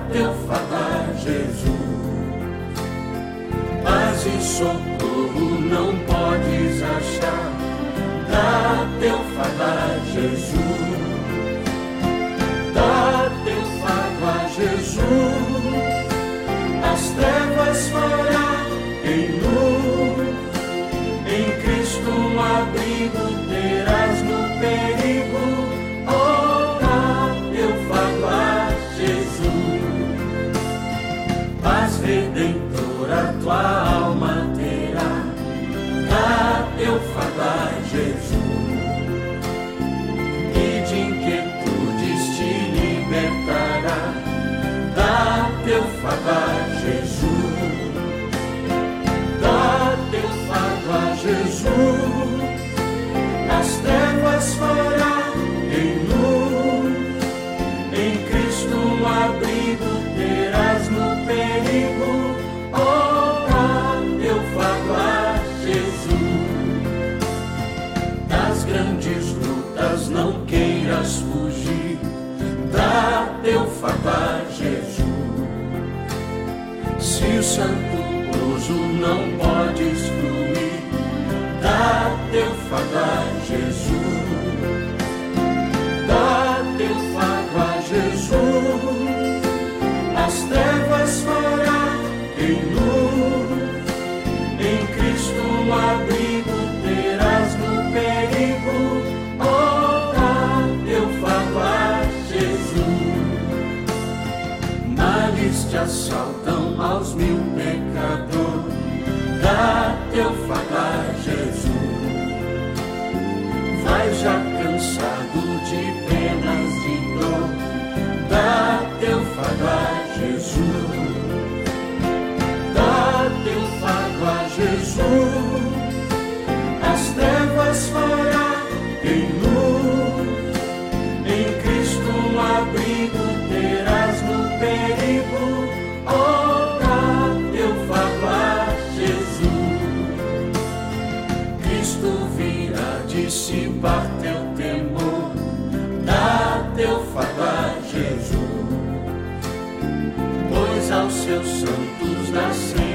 teu falar, Jesus. Paz e socorro não podes achar, dá teu falar, Jesus. Dá teu falar, Jesus. As trevas fará em luz, em Cristo um abrigo terás no perigo. Oh, dá teu falar, Jesus. Paz redentora tua alma terá, dá teu falar, Jesus. E de inquietudes te libertará, dá teu falar, Jesus. Dá teu falar, Jesus. As trevas fará em luz, em Cristo um abrigo terás no perigo. Oh, dá teu falar, Jesus. Das grandes lutas não queiras fugir, dá teu falar, Jesus. Se o santo gozo não podes fruir, dá teu falar, Jesus. Dá teu falar, Jesus. As trevas fará em luz, em Cristo um abrigo terás no perigo. Oh, dá teu falar, Jesus. Males te assaltam aos mil pecadores, dá teu falar, Jesus. Vai já cansado de penas de dor, dá teu falar, Jesus. Dá teu falar, Jesus. As trevas fará em luz, em Cristo um abrigo terás no perigo. Oh, dá teu falar, Jesus. Cristo virá dissipar teu temor, dá teu falar, Jesus. Pois aos seus santos nascerá